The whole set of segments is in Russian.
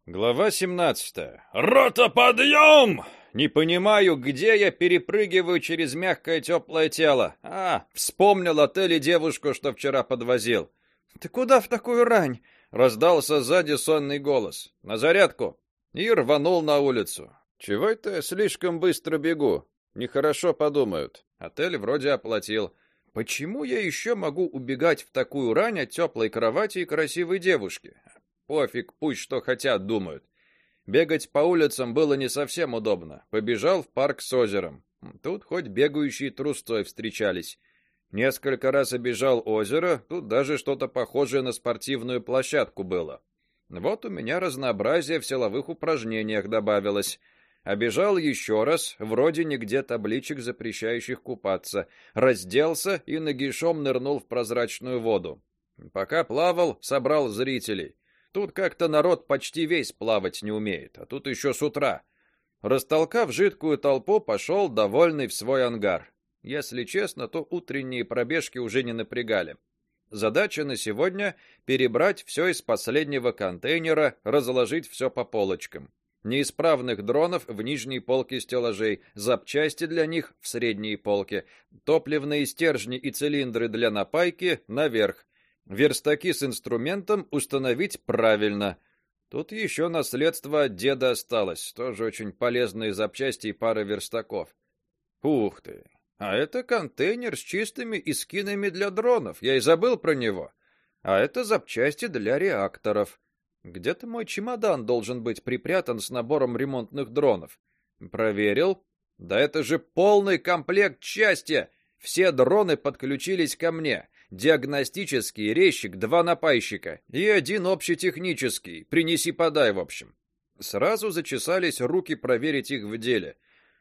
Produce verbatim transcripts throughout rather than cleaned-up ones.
Глава семнадцатая. Рота, подъем! Не понимаю, где я перепрыгиваю через мягкое теплое тело. А, вспомнил отель и девушку, что вчера подвозил. Ты куда в такую рань? Раздался сзади сонный голос. На зарядку. И рванул на улицу. Чего это я слишком быстро бегу? Нехорошо подумают. Отель вроде оплатил. Почему я еще могу убегать в такую рань от теплой кровати и красивой девушки? Пофиг, пусть что хотят думают. Бегать по улицам было не совсем удобно. Побежал в парк с озером. Тут хоть бегающие трусцой встречались. Несколько раз обежал озеро, тут даже что-то похожее на спортивную площадку было. Вот у меня разнообразие в силовых упражнениях добавилось. Обежал еще раз, вроде нигде табличек, запрещающих купаться. Разделся и нагишом нырнул в прозрачную воду. Пока плавал, собрал зрителей. Тут как-то народ почти весь плавать не умеет, а тут еще с утра. Растолкав жидкую толпу, пошел довольный в свой ангар. Если честно, то утренние пробежки уже не напрягали. Задача на сегодня перебрать все из последнего контейнера, разложить все по полочкам. Неисправных дронов в нижней полке стеллажей, запчасти для них в средней полке, топливные стержни и цилиндры для напайки наверх. Верстаки с инструментом установить правильно. Тут еще наследство от деда осталось, тоже очень полезные запчасти и пара верстаков. Ух ты. А это контейнер с чистыми эскинами для дронов. Я и забыл про него. А это запчасти для реакторов. Где-то мой чемодан должен быть припрятан с набором ремонтных дронов. Проверил. Да это же полный комплект счастья. Все дроны подключились ко мне. Диагностический резчик, два напайщика и один общетехнический. Принеси-подай, в общем. Сразу зачесались руки проверить их в деле.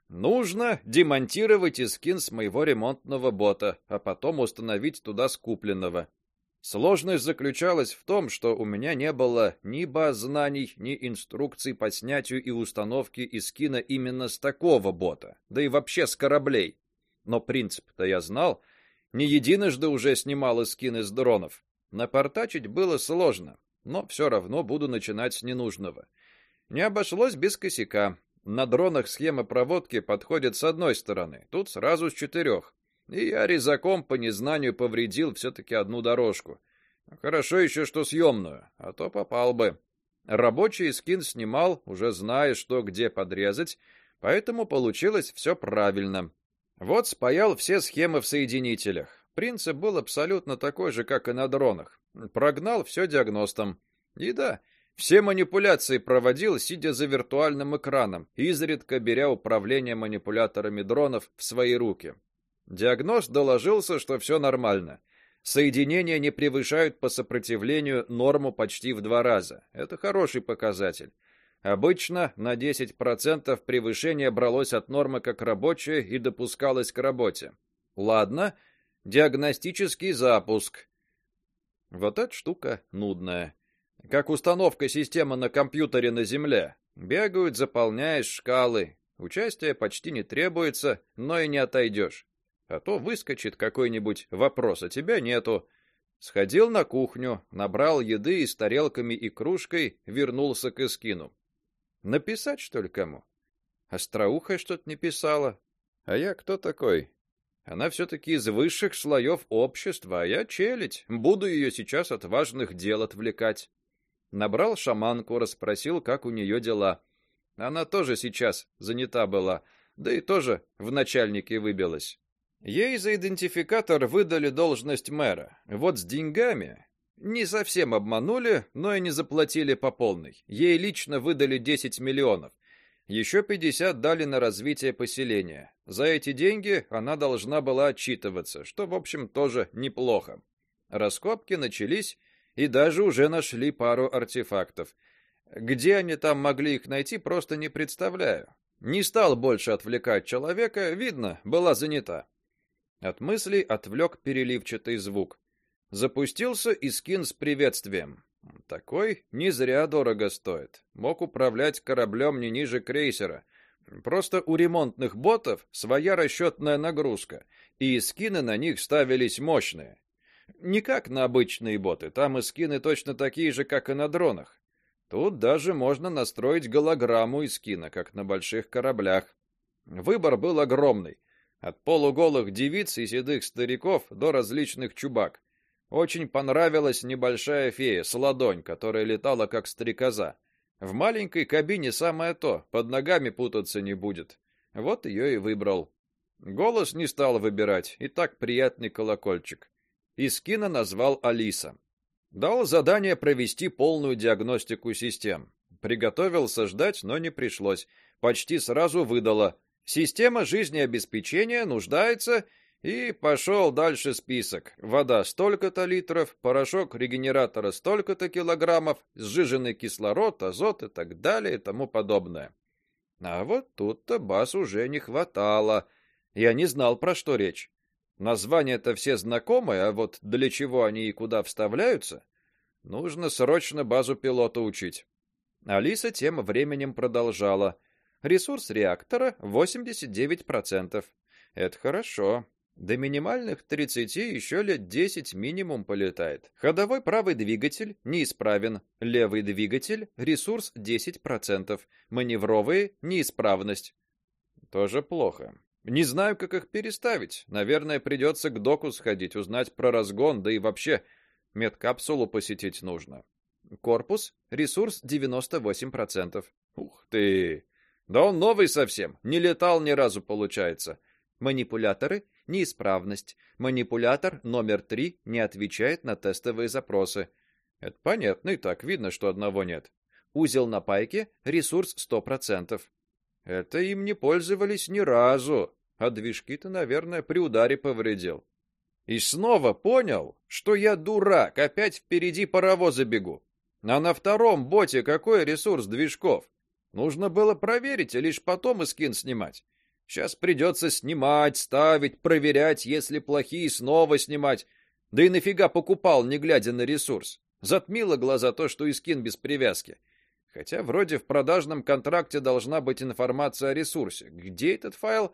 Нужно демонтировать эскин с моего ремонтного бота, а потом установить туда с купленного. Сложность заключалась в том, что у меня не было ни баз знаний, ни инструкций по снятию и установке эскина именно с такого бота, да и вообще с кораблей. Но принцип-то я знал. Не единожды уже снимал эскины с дронов. Напортачить было сложно, но все равно буду начинать с ненужного. Не обошлось без косяка. На дронах схема проводки подходит с одной стороны, тут сразу с четырех. И я резаком по незнанию повредил все-таки одну дорожку. Хорошо еще, что съемную, а то попал бы. Рабочий эскин снимал, уже зная, что где подрезать, поэтому получилось все правильно. Вот спаял все схемы в соединителях. Принцип был абсолютно такой же, как и на дронах. Прогнал все диагностам. И да, все манипуляции проводил, сидя за виртуальным экраном, изредка беря управление манипуляторами дронов в свои руки. Диагност доложился, что все нормально. Соединения не превышают по сопротивлению норму почти в два раза. Это хороший показатель. Обычно на десять процентов превышение бралось от нормы как рабочее и допускалось к работе. Ладно, диагностический запуск. Вот эта штука нудная. Как установка системы на компьютере на Земле. Бегают, заполняешь шкалы. Участия почти не требуется, но и не отойдешь. А то выскочит какой-нибудь вопрос, а тебя нету. Сходил на кухню, набрал еды и с тарелками и кружкой вернулся к эскину. Написать, что ли, кому? Остроухая что-то не писала. А я кто такой? Она все-таки из высших слоев общества, а я челядь. Буду ее сейчас от важных дел отвлекать. Набрал шаманку, расспросил, как у нее дела. Она тоже сейчас занята была, да и тоже в начальники выбилась. Ей за идентификатор выдали должность мэра. Вот с деньгами не совсем обманули, но и не заплатили по полной. Ей лично выдали десять миллионов. Еще пятьдесят дали на развитие поселения. За эти деньги она должна была отчитываться, что, в общем, тоже неплохо. Раскопки начались, и даже уже нашли пару артефактов. Где они там могли их найти, просто не представляю. Не стал больше отвлекать человека, видно, была занята. От мыслей отвлек переливчатый звук. Запустился эскин с приветствием. Такой не зря дорого стоит. Мог управлять кораблем не ниже крейсера. Просто у ремонтных ботов своя расчетная нагрузка, и эскины на них ставились мощные. Не как на обычные боты, там эскины точно такие же, как и на дронах. Тут даже можно настроить голограмму из кино, как на больших кораблях. Выбор был огромный. От полуголых девиц и седых стариков до различных чубак. Очень понравилась небольшая фея с ладонь, которая летала как стрекоза. В маленькой кабине самое то, под ногами путаться не будет. Вот ее и выбрал. Голос не стал выбирать, и так приятный колокольчик. Из кино назвал Алиса. Дал задание провести полную диагностику систем. Приготовился ждать, но не пришлось. Почти сразу выдала: система жизнеобеспечения нуждается, и пошел дальше список. Вода столько-то литров, порошок регенератора столько-то килограммов, сжиженный кислород, азот и так далее и тому подобное. А вот тут-то баз уже не хватало. Я не знал, про что речь. Названия-то все знакомые, а вот для чего они и куда вставляются, нужно срочно базу пилота учить. Алиса тем временем продолжала: ресурс реактора восемьдесят девять процентов. Это хорошо. До минимальных тридцати еще лет десять минимум полетает. Ходовой правый двигатель неисправен, левый двигатель ресурс десять процентов, маневровые неисправность. Тоже плохо. Не знаю, как их переставить. Наверное, придется к доку сходить, узнать про разгон, да и вообще медкапсулу посетить нужно. Корпус ресурс девяносто восемь процентов. Ух ты. Да он новый совсем, не летал ни разу, получается. Манипуляторы неисправность. Манипулятор номер три не отвечает на тестовые запросы. Это понятно, и так видно, что одного нет. Узел на пайке ресурс сто процентов. Это им не пользовались ни разу, а движки-то, наверное, при ударе повредил. И снова понял, что я дурак, опять впереди паровоза бегу. А на втором боте какой ресурс движков? Нужно было проверить, а лишь потом и скин снимать. Сейчас придется снимать, ставить, проверять, если плохие, снова снимать. Да и нафига покупал, не глядя на ресурс? Затмило глаза то, что и скин без привязки. Хотя вроде в продажном контракте должна быть информация о ресурсе. Где этот файл?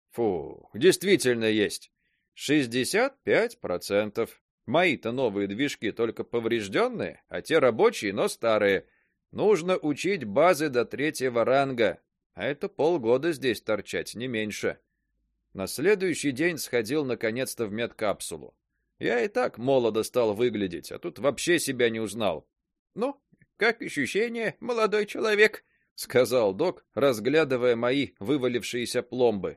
Фу, действительно есть. шестьдесят пять процентов. Мои-то новые движки только поврежденные, а те рабочие, но старые. Нужно учить базы до третьего ранга. А это полгода здесь торчать, не меньше. На следующий день сходил наконец-то в медкапсулу. Я и так молодо стал выглядеть, а тут вообще себя не узнал. Ну, как ощущения, молодой человек, сказал док, разглядывая мои вывалившиеся пломбы.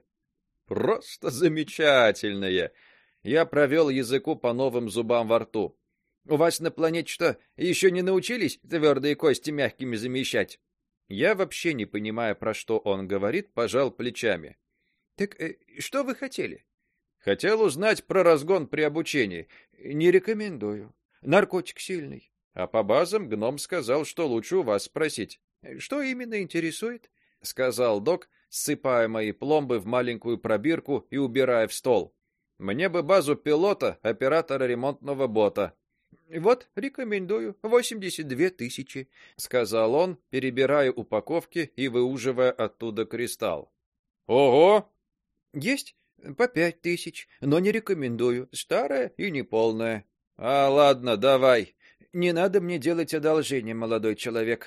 Просто замечательные. Я провел языку по новым зубам во рту. У вас на планете что, еще не научились твердые кости мягкими замещать? Я вообще не понимая, про что он говорит, пожал плечами. Так э, что вы хотели? Хотел узнать про разгон при обучении. Не рекомендую. Наркотик сильный. А по базам гном сказал, что лучше у вас спросить. Что именно интересует? Сказал док, ссыпая мои пломбы в маленькую пробирку и убирая в стол. Мне бы базу пилота, оператора ремонтного бота. Вот, рекомендую, восемьдесят две тысячи, сказал он, перебирая упаковки и выуживая оттуда кристалл. Ого! Есть по пять тысяч, но не рекомендую, старая и неполная. А ладно, давай. Не надо мне делать одолжение, молодой человек.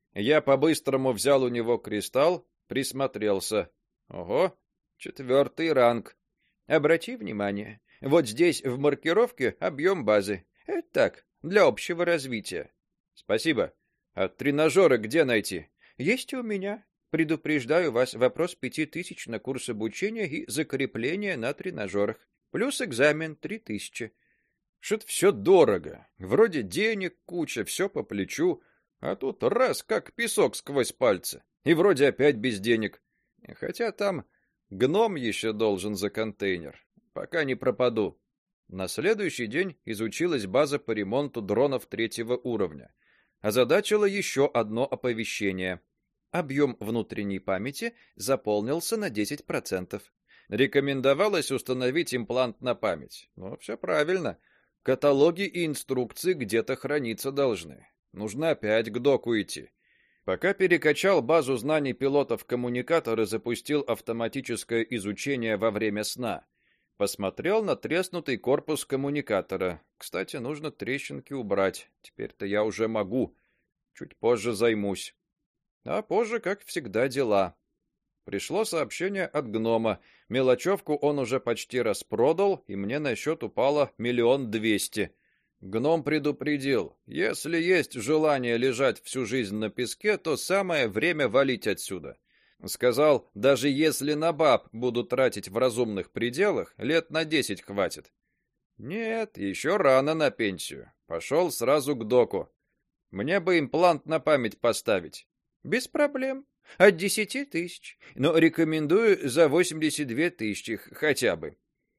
Я по-быстрому взял у него кристалл, присмотрелся. Ого, четвертый ранг. Обрати внимание, вот здесь в маркировке объем базы. Это так, для общего развития. Спасибо. А тренажеры где найти? Есть у меня. Предупреждаю вас, вопрос пяти тысяч на курс обучения и закрепление на тренажерах. Плюс экзамен три тысячи. Что-то все дорого. Вроде денег куча, все по плечу, а тут раз как песок сквозь пальцы. И вроде опять без денег. Хотя там гном еще должен за контейнер. Пока не пропаду. На следующий день изучилась база по ремонту дронов третьего уровня. Озадачило еще одно оповещение. Объем внутренней памяти заполнился на десять процентов. Рекомендовалось установить имплант на память. Ну, все правильно. Каталоги и инструкции где-то храниться должны. Нужно опять к доку идти. Пока перекачал базу знаний пилота в коммуникатор и запустил автоматическое изучение во время сна. Посмотрел на треснутый корпус коммуникатора. Кстати, нужно трещинки убрать. Теперь-то я уже могу. Чуть позже займусь. А позже, как всегда, дела. Пришло сообщение от гнома. Мелочевку он уже почти распродал, и мне на счет упало миллион двести. Гном предупредил: если есть желание лежать всю жизнь на песке, то самое время валить отсюда. Сказал, даже если на баб буду тратить в разумных пределах, лет на десять хватит. Нет, еще рано на пенсию. Пошел сразу к доку. Мне бы имплант на память поставить. Без проблем. От десяти тысяч. Но рекомендую за восемьдесят две тысячи хотя бы.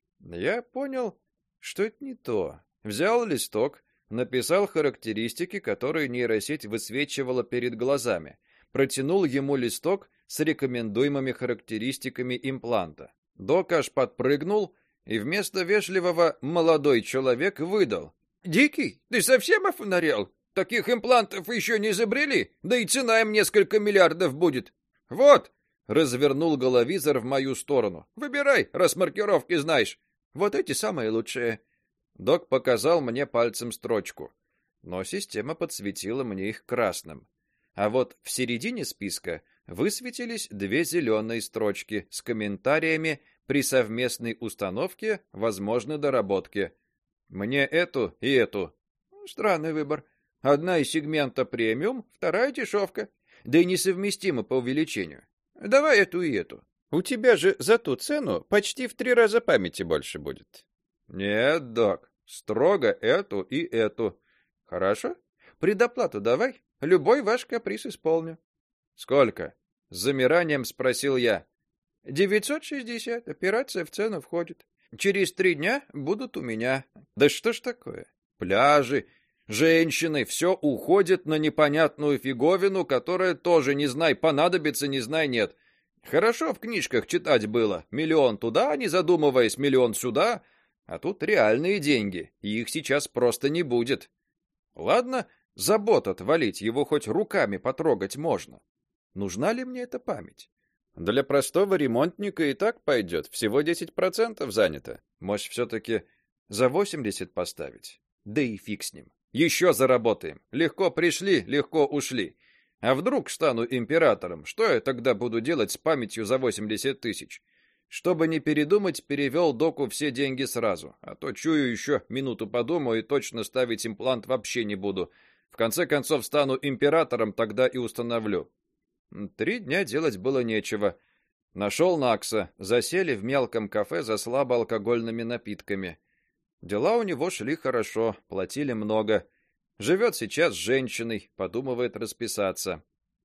Я понял, что это не то. Взял листок, написал характеристики, которые нейросеть высвечивала перед глазами. Протянул ему листок с рекомендуемыми характеристиками импланта. Док аж подпрыгнул и вместо вежливого «молодой человек» выдал: «Дикий, ты совсем офонарел? Таких имплантов еще не изобрели, да и цена им несколько миллиардов будет. Вот!» — развернул головизор в мою сторону. «Выбирай, раз маркировки знаешь. Вот эти самые лучшие». Док показал мне пальцем строчку, но система подсветила мне их красным. А вот в середине списка высветились две зеленые строчки с комментариями: при совместной установке возможны доработки. Мне эту и эту. Странный выбор. Одна из сегмента премиум, вторая дешевка, да и несовместима по увеличению. Давай эту и эту. У тебя же за ту цену почти в три раза памяти больше будет. Нет, док, строго эту и эту. Хорошо? Предоплату давай. Любой ваш каприз исполню. Сколько? С замиранием спросил я. девятьсот шестьдесят. Операция в цену входит. Через три дня будут у меня. Да что ж такое? Пляжи, женщины, все уходит на непонятную фиговину, которая тоже не знай понадобится, не знай нет. Хорошо в книжках читать было. Миллион туда, не задумываясь, миллион сюда. А тут реальные деньги, и их сейчас просто не будет. Ладно, забот отвалить, его хоть руками потрогать можно. Нужна ли мне эта память? Для простого ремонтника и так пойдет, всего десять процентов занято. Может, все-таки за восемьдесят поставить? Да и фиг с ним. Еще заработаем. Легко пришли, легко ушли. А вдруг стану императором? Что я тогда буду делать с памятью за восемьдесят тысяч? Чтобы не передумать, перевел доку все деньги сразу. А то, чую, еще минуту подумаю и точно ставить имплант вообще не буду. В конце концов, стану императором, тогда и установлю. Три дня делать было нечего. Нашел Накса, засели в мелком кафе за слабоалкогольными напитками. Дела у него шли хорошо, платили много. Живет сейчас с женщиной, подумывает расписаться.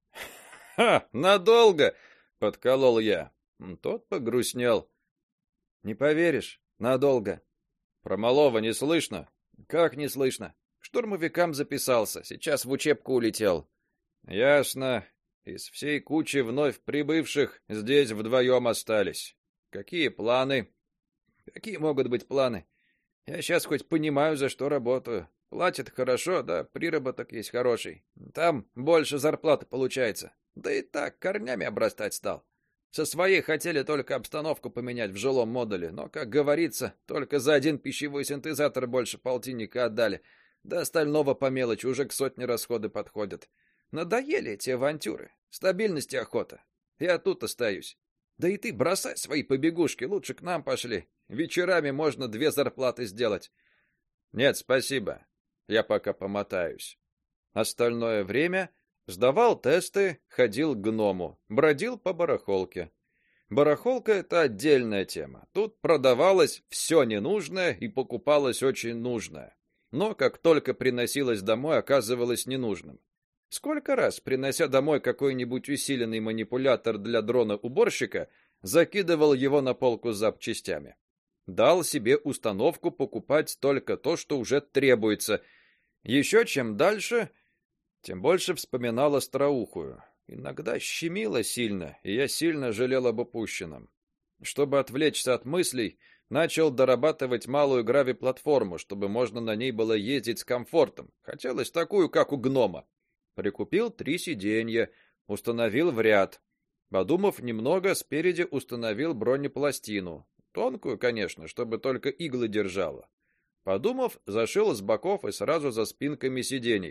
«Ха, надолго!» — подколол я. Тот погрустнел. «Не поверишь, надолго». «Про малого не слышно?» «Как не слышно? К штурмовикам записался, сейчас в учебку улетел». «Ясно. Из всей кучи вновь прибывших здесь вдвоем остались. Какие планы?» «Какие могут быть планы? Я сейчас хоть понимаю, за что работаю. Платят хорошо, да приработок есть хороший. Там больше зарплаты получается. Да и так корнями обрастать стал. Со своей хотели только обстановку поменять в жилом модуле, но, как говорится, только за один пищевой синтезатор больше полтинника отдали. До остального по мелочи уже к сотне расходы подходят. Надоели эти авантюры. Стабильности охота. Я тут остаюсь. Да и ты бросай свои побегушки, лучше к нам пошли. Вечерами можно две зарплаты сделать. Нет, спасибо. Я пока помотаюсь. Остальное время сдавал тесты, ходил к гному, бродил по барахолке. Барахолка — это отдельная тема. Тут продавалось все ненужное и покупалось очень нужное. Но как только приносилось домой, оказывалось ненужным. Сколько раз, принося домой какой-нибудь усиленный манипулятор для дрона-уборщика, закидывал его на полку с запчастями. Дал себе установку покупать только то, что уже требуется. Еще чем дальше, тем больше вспоминал остроухую. Иногда щемило сильно, и я сильно жалел об упущенном. Чтобы отвлечься от мыслей, начал дорабатывать малую грави-платформу, чтобы можно на ней было ездить с комфортом. Хотелось такую, как у гнома. Прикупил три сиденья, установил в ряд. Подумав немного, спереди установил бронепластину. Тонкую, конечно, чтобы только иглы держала. Подумав, зашил с боков и сразу за спинками сидений.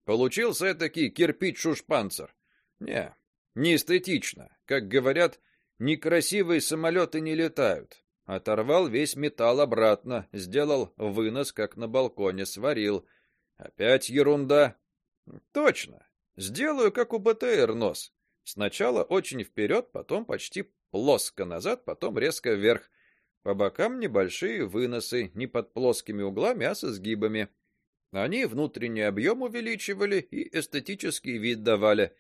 Получился этакий кирпич-шушпанцер. Не, не эстетично. Как говорят, некрасивые самолеты не летают. Оторвал весь металл обратно, сделал вынос, как на балконе, сварил. Опять ерунда. Точно. Сделаю, как у БТР нос. Сначала очень вперед, потом почти плоско назад, потом резко вверх. По бокам небольшие выносы, не под плоскими углами, а со сгибами. Они внутренний объем увеличивали и эстетический вид давали.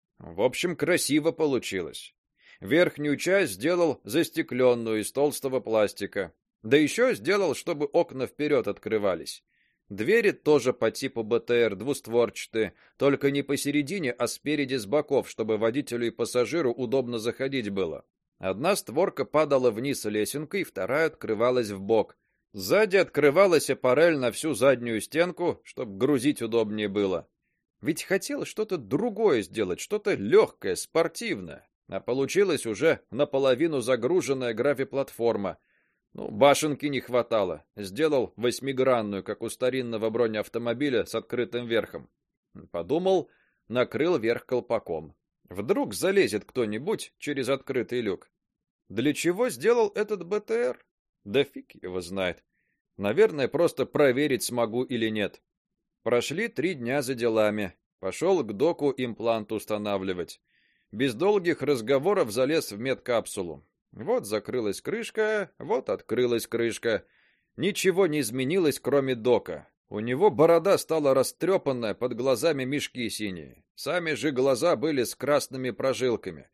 В общем, красиво получилось. Верхнюю часть сделал застекленную из толстого пластика. Да еще сделал, чтобы окна вперед открывались. Двери тоже по типу БТР, двустворчатые, только не посередине, а спереди с боков, чтобы водителю и пассажиру удобно заходить было. Одна створка падала вниз лесенкой, вторая открывалась вбок. Сзади открывалась аппарель на всю заднюю стенку, чтобы грузить удобнее было. Ведь хотел что-то другое сделать, что-то легкое, спортивное, а получилось уже наполовину загруженная гравиплатформа. Ну, башенки не хватало. Сделал восьмигранную, как у старинного бронеавтомобиля с открытым верхом. Подумал, накрыл верх колпаком. Вдруг залезет кто-нибудь через открытый люк. Для чего сделал этот БТР? Да фиг его знает. Наверное, просто проверить, смогу или нет. Прошли три дня за делами. Пошел к доку имплант устанавливать. Без долгих разговоров залез в медкапсулу. Вот закрылась крышка, вот открылась крышка. Ничего не изменилось, кроме дока. У него борода стала растрепанная, под глазами мешки синие. Сами же глаза были с красными прожилками.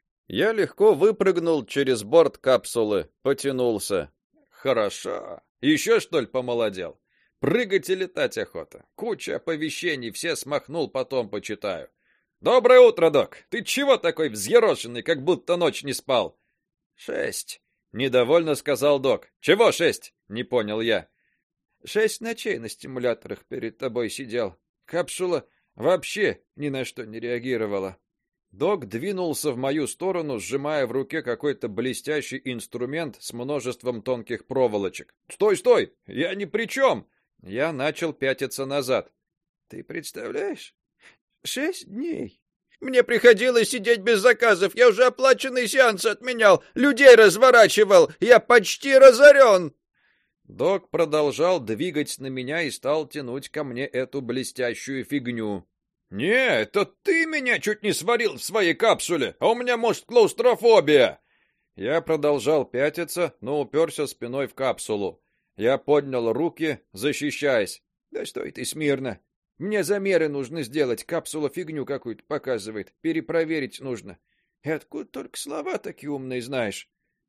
Я легко выпрыгнул через борт капсулы, потянулся. Хорошо. Еще что ли помолодел? Прыгать и летать охота. Куча оповещений, все смахнул, потом почитаю. Доброе утро, док. Ты чего такой взъерошенный, как будто ночь не спал? Шесть. Недовольно сказал док. Чего шесть? Не понял я. Шесть ночей на стимуляторах перед тобой сидел. Капсула вообще ни на что не реагировала. Док двинулся в мою сторону, сжимая в руке какой-то блестящий инструмент с множеством тонких проволочек. Стой, стой! Я ни при чем! Я начал пятиться назад. Ты представляешь? Шесть дней. Мне приходилось сидеть без заказов. Я уже оплаченные сеансы отменял, людей разворачивал. Я почти разорен. Док продолжал двигать на меня и стал тянуть ко мне эту блестящую фигню. Не, это ты меня чуть не сварил в своей капсуле, а у меня, может, клаустрофобия. Я продолжал пятиться, но уперся спиной в капсулу. Я поднял руки, защищаясь. Да стой ты смирно. Мне замеры нужно сделать, капсула фигню какую-то показывает, перепроверить нужно. И откуда только слова такие умные знаешь?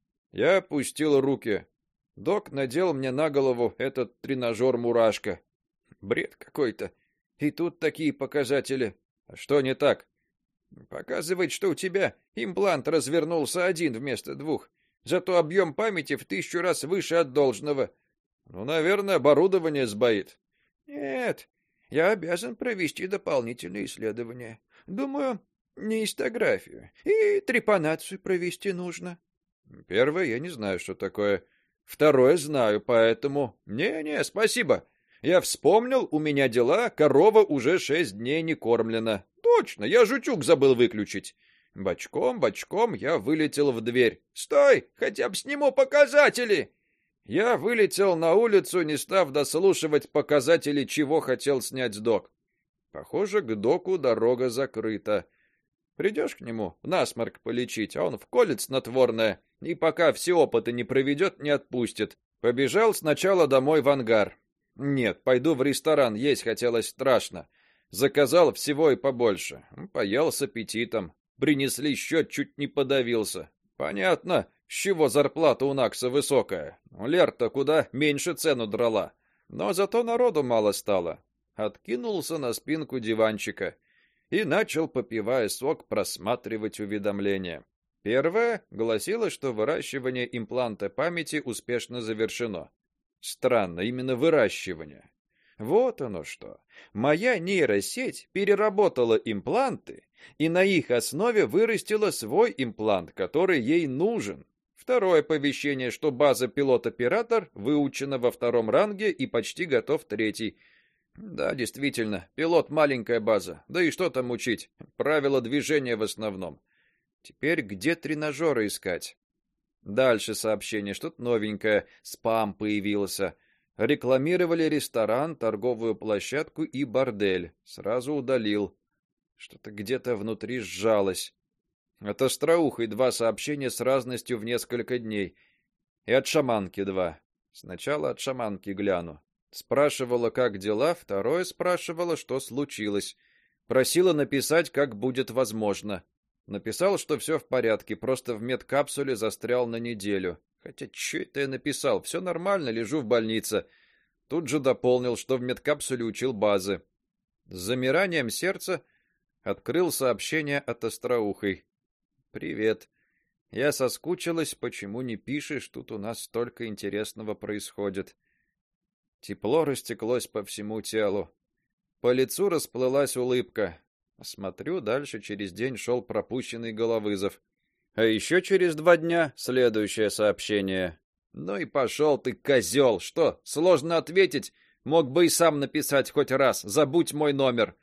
Я опустил руки. Док надел мне на голову этот тренажер-мурашка. Бред какой-то. И тут такие показатели. А что не так? Показывает, что у тебя имплант развернулся один вместо двух. Зато объем памяти в тысячу раз выше от должного. Ну, наверное, оборудование сбоит. Нет, я обязан провести дополнительные исследования. Думаю, неистографию и трепанацию провести нужно. Первое, я не знаю, что такое. Второе знаю, поэтому... Не-не, спасибо. Я вспомнил, у меня дела, корова уже шесть дней не кормлена. Точно, я жучок забыл выключить. Бочком, бочком я вылетел в дверь. Стой, хотя бы сниму показатели. Я вылетел на улицу, не став дослушивать показатели, чего хотел снять док. Похоже, к доку дорога закрыта. Придешь к нему насморк полечить, а он вколет снотворное, и пока все опыты не проведет, не отпустит. Побежал сначала домой в ангар. Нет, пойду в ресторан, есть хотелось страшно. Заказал всего и побольше. Поел с аппетитом. Принесли счет, чуть не подавился. Понятно, с чего зарплата у Накса высокая. Лер-то куда меньше цену драла. Но зато народу мало стало. Откинулся на спинку диванчика и начал, попивая сок, просматривать уведомления. Первое гласило, что выращивание импланта памяти успешно завершено. Странно, именно выращивание. Вот оно что. Моя нейросеть переработала импланты и на их основе вырастила свой имплант, который ей нужен. Второе оповещение, что база пилот-оператор выучена во втором ранге и почти готов третий. Да, действительно, пилот маленькая база. Да и что там учить? Правила движения в основном. Теперь где тренажеры искать? Дальше сообщение, что-то новенькое, спам появился. Рекламировали ресторан, торговую площадку и бордель. Сразу удалил. Что-то где-то внутри сжалось. От остроухой два сообщения с разностью в несколько дней. И от шаманки два. Сначала от шаманки гляну. Спрашивала, как дела, второе спрашивала, что случилось. Просила написать, как будет возможно. Написал, что все в порядке, просто в медкапсуле застрял на неделю. Хотя что это я написал? Все нормально, лежу в больнице. Тут же дополнил, что в медкапсуле учил базы. С замиранием сердца открыл сообщение от остроухой. Привет. Я соскучилась, почему не пишешь? Тут у нас столько интересного происходит. Тепло растеклось по всему телу. По лицу расплылась улыбка. Смотрю, дальше через день шел пропущенный головызов. А еще через два дня следующее сообщение. Ну и пошел ты, козел. Что, сложно ответить? Мог бы и сам написать хоть раз. Забудь мой номер.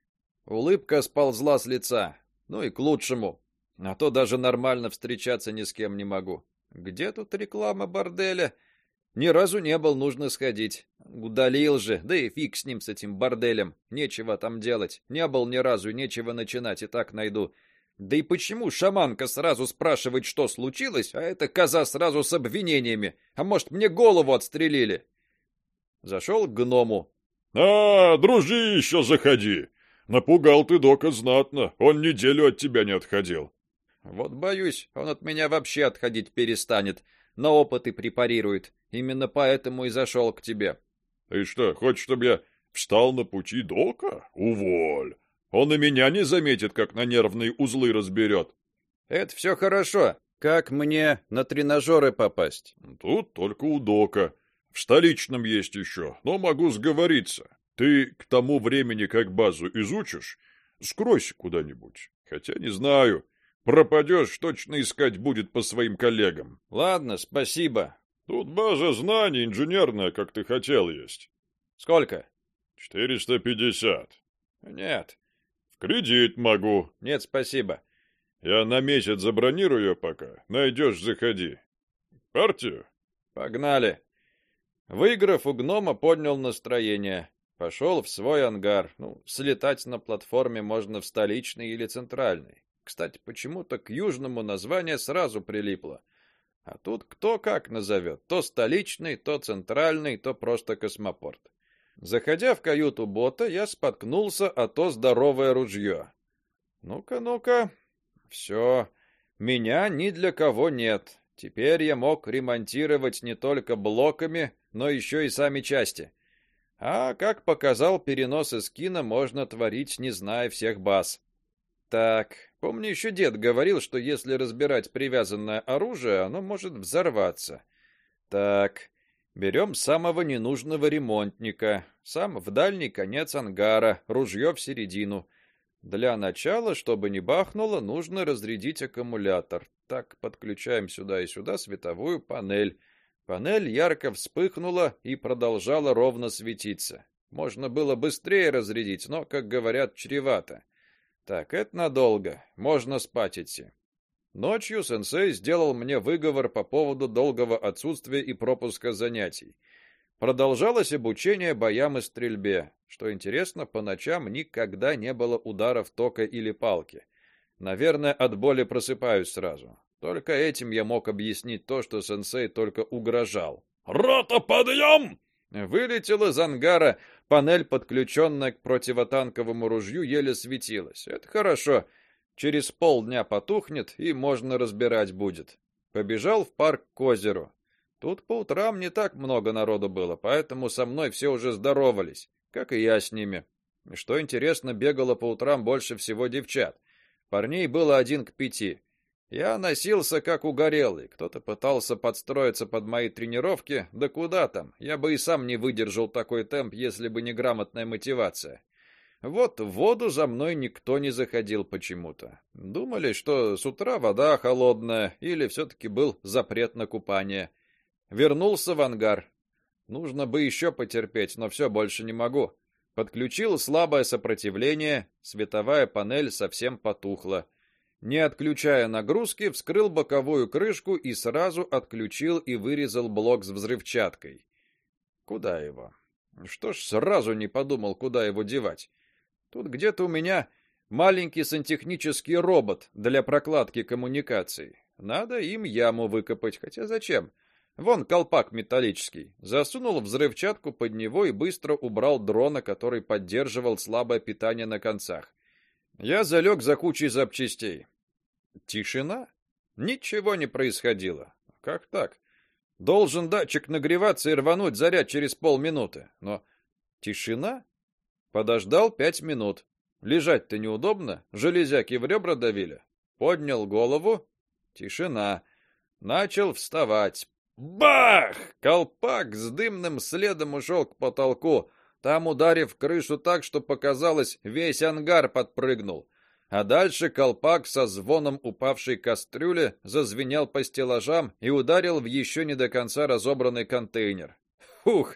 Улыбка сползла с лица. Ну и к лучшему. А то даже нормально встречаться ни с кем не могу. Где тут реклама борделя? Ни разу не был, нужно сходить. Удалил же, да и фиг с ним, с этим борделем. Нечего там делать. Не был ни разу, нечего начинать, и так найду. Да и почему шаманка сразу спрашивает, что случилось, а эта коза сразу с обвинениями? А может, мне голову отстрелили? Зашел к гному. А, дружище, заходи. Напугал ты Дока знатно. Он неделю от тебя не отходил. Вот боюсь, он от меня вообще отходить перестанет. На опыты препарирует. Именно поэтому и зашел к тебе. Ты что, хочешь, чтобы я встал на пути Дока? Уволь. Он и меня не заметит, как на нервные узлы разберет. Это все хорошо. Как мне на тренажеры попасть? Тут только у Дока. В столичном есть еще, но могу сговориться. Ты к тому времени, как базу изучишь, скройся куда-нибудь. Хотя не знаю. Пропадешь, точно искать будет по своим коллегам. Ладно, спасибо. Тут база знаний инженерная, как ты хотел, есть. Сколько? четыреста пятьдесят. Нет. В кредит могу. Нет, спасибо. Я на месяц забронирую ее пока. Найдешь, заходи. Партию? Погнали. Выиграв у гнома, поднял настроение. Пошел в свой ангар. Ну, слетать на платформе можно в столичный или центральный. Кстати, почему-то к южному название сразу прилипло. А тут кто как назовет. То столичный, то центральный, то просто космопорт. Заходя в каюту бота, я споткнулся о то здоровое ружье. Ну-ка, ну-ка. Все. Меня ни для кого нет. Теперь я мог ремонтировать не только блоками, но еще и сами части. А, как показал перенос из кино, можно творить, не зная всех баз. Так, помню, еще дед говорил, что если разбирать привязанное оружие, оно может взорваться. Так, берем самого ненужного ремонтника, сам в дальний конец ангара, ружье в середину. Для начала, чтобы не бахнуло, нужно разрядить аккумулятор. Так, подключаем сюда и сюда световую панель. Панель ярко вспыхнула и продолжала ровно светиться. Можно было быстрее разрядить, но, как говорят, чревато. Так, это надолго. Можно спать идти. Ночью сенсей сделал мне выговор по поводу долгого отсутствия и пропуска занятий. Продолжалось обучение боям и стрельбе. Что интересно, по ночам никогда не было ударов тока или палки. Наверное, от боли просыпаюсь сразу. Только этим я мог объяснить то, что сенсей только угрожал. «Рота, подъем!» Вылетел из ангара, панель, подключенная к противотанковому ружью, еле светилась. Это хорошо. Через полдня потухнет, и можно разбирать будет. Побежал в парк к озеру. Тут по утрам не так много народу было, поэтому со мной все уже здоровались, как и я с ними. И что интересно, бегало по утрам больше всего девчат. Парней было один к пяти. Я носился как угорелый. Кто-то пытался подстроиться под мои тренировки, да куда там? Я бы и сам не выдержал такой темп, если бы не грамотная мотивация. Вот в воду за мной никто не заходил почему-то. Думали, что с утра вода холодная, или все-таки был запрет на купание. Вернулся в ангар. Нужно бы еще потерпеть, но все, больше не могу. Подключил слабое сопротивление, световая панель совсем потухла. Не отключая нагрузки, вскрыл боковую крышку и сразу отключил и вырезал блок с взрывчаткой. Куда его? Что ж сразу не подумал, куда его девать? Тут где-то у меня маленький сантехнический робот для прокладки коммуникаций. Надо им яму выкопать, хотя зачем? Вон колпак металлический. Засунул взрывчатку под него и быстро убрал дрона, который поддерживал слабое питание на концах. Я залег за кучей запчастей. Тишина. Ничего не происходило. Как так? Должен датчик нагреваться и рвануть заряд через полминуты. Но тишина? Подождал пять минут. Лежать-то неудобно, железяки в ребра давили. Поднял голову. Тишина. Начал вставать. Бах! Колпак с дымным следом ушел к потолку, там ударив крышу так, что показалось, весь ангар подпрыгнул. А дальше колпак со звоном упавшей кастрюли зазвенел по стеллажам и ударил в еще не до конца разобранный контейнер. Фух!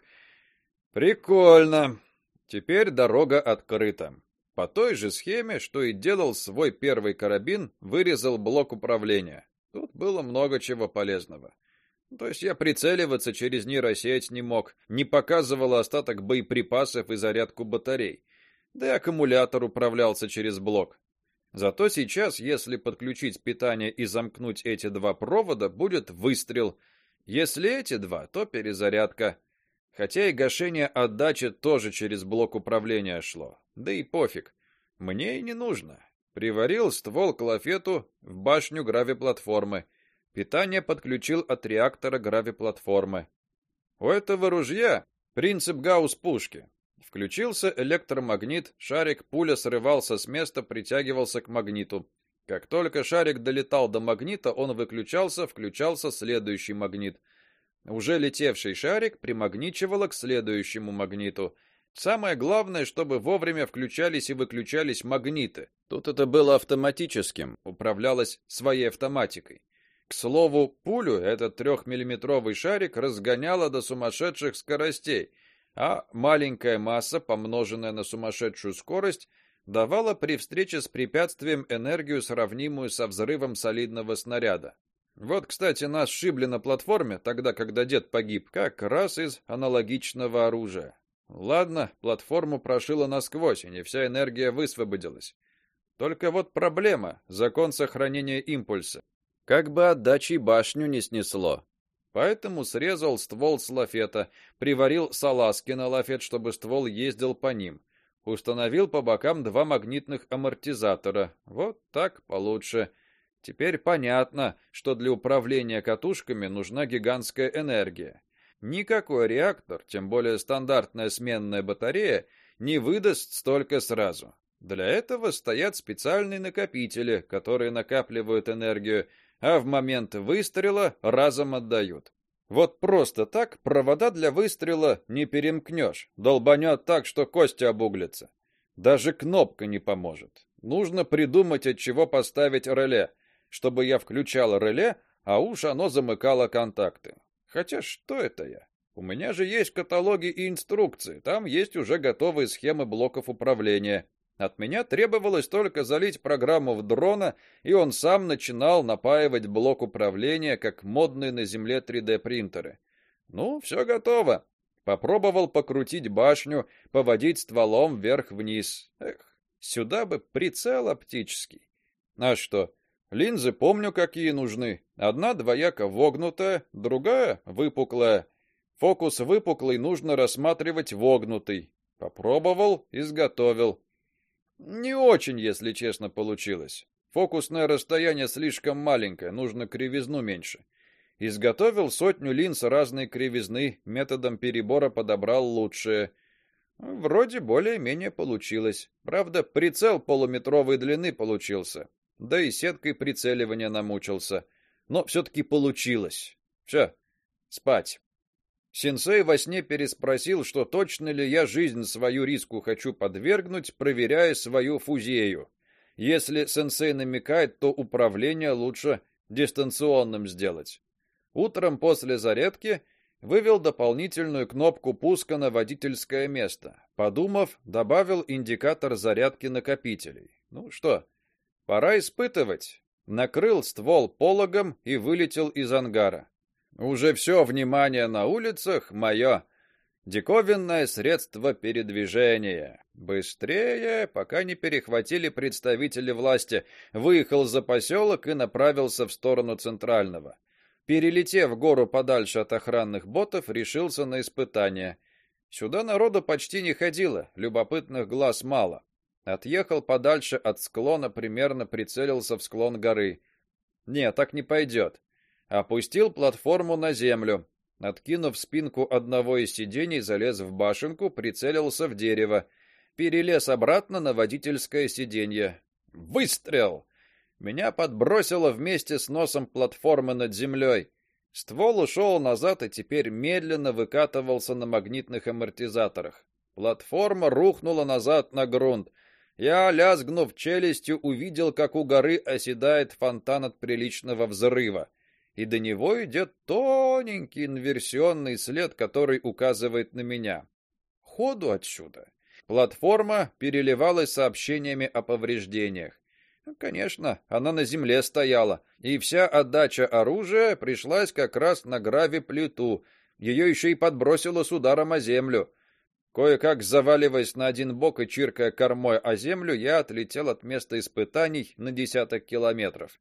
Прикольно. Теперь дорога открыта. По той же схеме, что и делал свой первый карабин, вырезал блок управления. Тут было много чего полезного. То есть я прицеливаться через нейросеть не мог, не показывал остаток боеприпасов и зарядку батарей. Да и аккумулятор управлялся через блок. Зато сейчас, если подключить питание и замкнуть эти два провода, будет выстрел. Если эти два, то перезарядка. Хотя и гашение отдачи тоже через блок управления шло. Да и пофиг. Мне и не нужно. Приварил ствол к лафету в башню гравиплатформы. Питание подключил от реактора гравиплатформы. У этого ружья принцип гаусс-пушки. Включился электромагнит, шарик пуля срывался с места, притягивался к магниту. Как только шарик долетал до магнита, он выключался, включался следующий магнит. Уже летевший шарик примагничивало к следующему магниту. Самое главное, чтобы вовремя включались и выключались магниты. Тут это было автоматическим, управлялось своей автоматикой. К слову, пулю этот трехмиллиметровый шарик разгоняло до сумасшедших скоростей, а маленькая масса, помноженная на сумасшедшую скорость, давала при встрече с препятствием энергию, сравнимую со взрывом солидного снаряда. Вот, кстати, нас сшибли на платформе, тогда, когда дед погиб, как раз из аналогичного оружия. Ладно, платформу прошило насквозь, и не вся энергия высвободилась. Только вот проблема — закон сохранения импульса. Как бы отдачей башню не снесло. Поэтому срезал ствол с лафета, приварил салазки на лафет, чтобы ствол ездил по ним. Установил по бокам два магнитных амортизатора. Вот так получше. Теперь понятно, что для управления катушками нужна гигантская энергия. Никакой реактор, тем более стандартная сменная батарея, не выдаст столько сразу. Для этого стоят специальные накопители, которые накапливают энергию, а в момент выстрела разом отдают. Вот просто так провода для выстрела не перемкнешь. Долбанет так, что кости обуглятся. Даже кнопка не поможет. Нужно придумать, от чего поставить реле, чтобы я включал реле, а уж оно замыкало контакты. Хотя что это я? У меня же есть каталоги и инструкции, там есть уже готовые схемы блоков управления. От меня требовалось только залить программу в дрона, и он сам начинал напаивать блок управления, как модные на земле три дэ принтеры. Ну, все готово. Попробовал покрутить башню, поводить стволом вверх-вниз. Эх, сюда бы прицел оптический. А что? Линзы помню, какие нужны. Одна двояко вогнутая, другая выпуклая. Фокус выпуклый нужно рассматривать вогнутый. Попробовал, изготовил. Не очень, если честно, получилось. Фокусное расстояние слишком маленькое, нужно кривизну меньше. Изготовил сотню линз разной кривизны, методом перебора подобрал лучшие. Вроде более-менее получилось. Правда, прицел полуметровой длины получился. Да и сеткой прицеливания намучился. Но все-таки получилось. Все, спать. Сенсей во сне переспросил, что точно ли я жизнь свою риску хочу подвергнуть, проверяя свою фузею. Если сенсей намекает, то управление лучше дистанционным сделать. Утром после зарядки Вывел дополнительную кнопку пуска на водительское место. Подумав, добавил индикатор зарядки накопителей. Ну что, пора испытывать. Накрыл ствол пологом и вылетел из ангара. Уже все внимание на улицах мое. Диковинное средство передвижения. Быстрее, пока не перехватили представители власти, выехал за поселок и направился в сторону Центрального. Перелетев гору подальше от охранных ботов, решился на испытание. Сюда народу почти не ходило, любопытных глаз мало. Отъехал подальше от склона, примерно прицелился в склон горы. Не, так не пойдет. Опустил платформу на землю. Откинув спинку одного из сидений, залез в башенку, прицелился в дерево. Перелез обратно на водительское сиденье. Выстрел! Меня подбросило вместе с носом платформы над землей. Ствол ушел назад и теперь медленно выкатывался на магнитных амортизаторах. Платформа рухнула назад на грунт. Я, лязгнув челюстью, увидел, как у горы оседает фонтан от приличного взрыва, и до него идет тоненький инверсионный след, который указывает на меня. Ходу отсюда. Платформа переливалась сообщениями о повреждениях. Конечно, она на земле стояла, и вся отдача оружия пришлась как раз на гравиплиту. Ее еще и подбросило с ударом о землю. Кое-как заваливаясь на один бок и чиркая кормой о землю, я отлетел от места испытаний на десяток километров.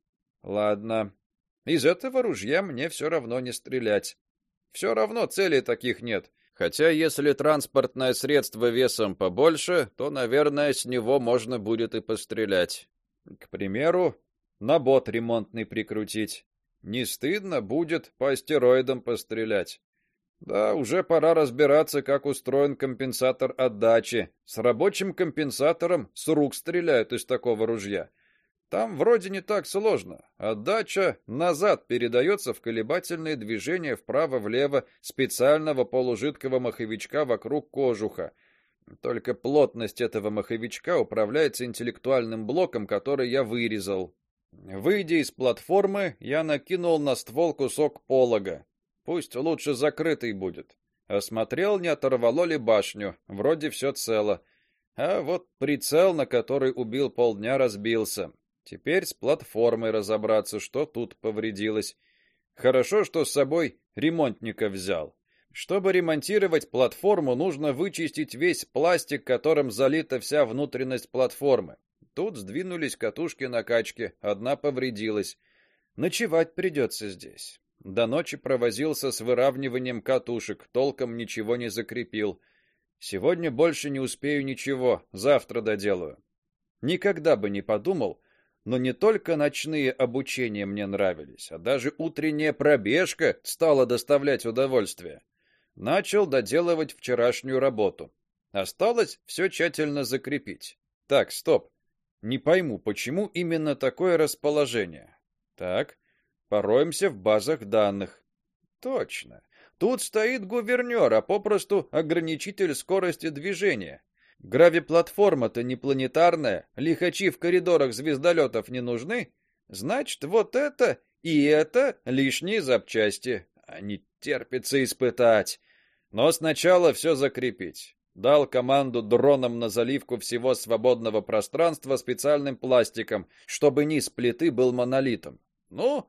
Ладно. Из этого ружья мне все равно не стрелять. Все равно целей таких нет. Хотя если транспортное средство весом побольше, то, наверное, с него можно будет и пострелять. К примеру, на бот ремонтный прикрутить. Не стыдно будет по астероидам пострелять. Да, уже пора разбираться, как устроен компенсатор отдачи. С рабочим компенсатором с рук стреляют из такого ружья. Там вроде не так сложно. Отдача назад передается в колебательные движения вправо-влево специального полужидкого маховичка вокруг кожуха. Только плотность этого маховичка управляется интеллектуальным блоком, который я вырезал. Выйдя из платформы, я накинул на ствол кусок полога. Пусть лучше закрытый будет. Осмотрел, не оторвало ли башню. Вроде все цело. А вот прицел, на который убил полдня, разбился. Теперь с платформой разобраться, что тут повредилось. Хорошо, что с собой ремонтника взял. Чтобы ремонтировать платформу, нужно вычистить весь пластик, которым залита вся внутренность платформы. Тут сдвинулись катушки накачки, одна повредилась. Ночевать придется здесь. До ночи провозился с выравниванием катушек, толком ничего не закрепил. Сегодня больше не успею ничего, завтра доделаю. Никогда бы не подумал, но не только ночные обучения мне нравились, а даже утренняя пробежка стала доставлять удовольствие. Начал доделывать вчерашнюю работу. Осталось все тщательно закрепить. Так, стоп. Не пойму, почему именно такое расположение. Так, пороемся в базах данных. Точно. Тут стоит гувернёр, а попросту ограничитель скорости движения. Гравиплатформа-то не планетарная, лихачи в коридорах звездолетов не нужны. Значит, вот это и это лишние запчасти. А не терпится испытать. Но сначала все закрепить. Дал команду дронам на заливку всего свободного пространства специальным пластиком, чтобы низ плиты был монолитом. Ну,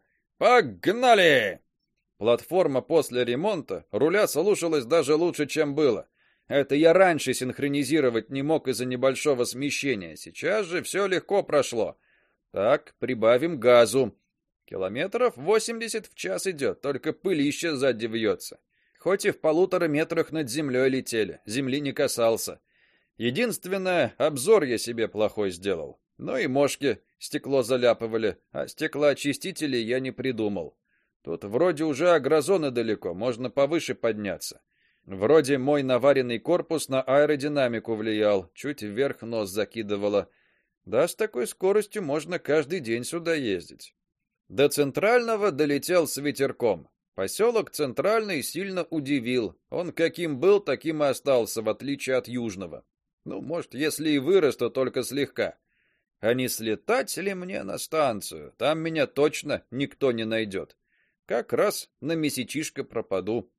погнали! Платформа после ремонта руля слушалась даже лучше, чем было. Это я раньше синхронизировать не мог из-за небольшого смещения. Сейчас же все легко прошло. Так, прибавим газу. Километров восемьдесят в час идет, только пылище сзади вьется. Хоть и в полутора метрах над землей летели, земли не касался. Единственное, обзор я себе плохой сделал. Ну и мошки стекло заляпывали, а стеклоочистителей я не придумал. Тут вроде уже агрозоны далеко, можно повыше подняться. Вроде мой наваренный корпус на аэродинамику влиял, чуть вверх нос закидывало. Да с такой скоростью можно каждый день сюда ездить. До Центрального долетел с ветерком. Поселок Центральный сильно удивил. Он каким был, таким и остался, в отличие от Южного. Ну, может, если и вырос, то только слегка. А не слетать ли мне на станцию? Там меня точно никто не найдет. Как раз на месячишко пропаду.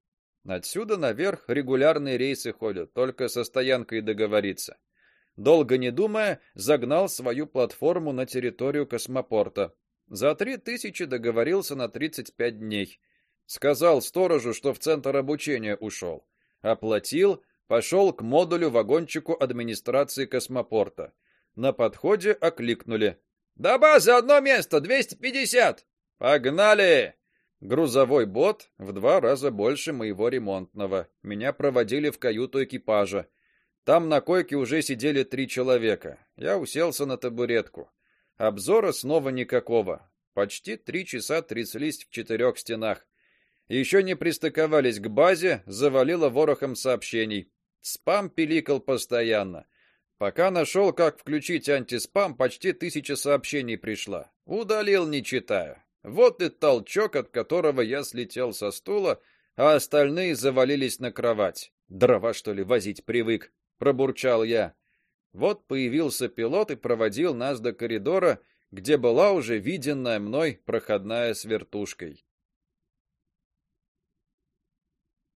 Отсюда наверх регулярные рейсы ходят, только со стоянкой договориться. Долго не думая, загнал свою платформу на территорию космопорта. За три тысячи договорился на тридцать пять дней. Сказал сторожу, что в центр обучения ушел. Оплатил, пошел к модулю-вагончику администрации космопорта. На подходе окликнули: "До базы одно место, двести пятьдесят". Погнали! Грузовой бот в два раза больше моего ремонтного. Меня проводили в каюту экипажа. Там на койке уже сидели три человека. Я уселся на табуретку. Обзора снова никакого. Почти три часа тряслись в четырех стенах. Еще не пристыковались к базе, завалило ворохом сообщений. Спам пиликал постоянно. Пока нашел, как включить антиспам, почти тысяча сообщений пришла. Удалил, не читая. Вот и толчок, от которого я слетел со стула, а остальные завалились на кровать. Дрова, что ли, возить привык, пробурчал я. Вот появился пилот и проводил нас до коридора, где была уже виденная мной проходная с вертушкой.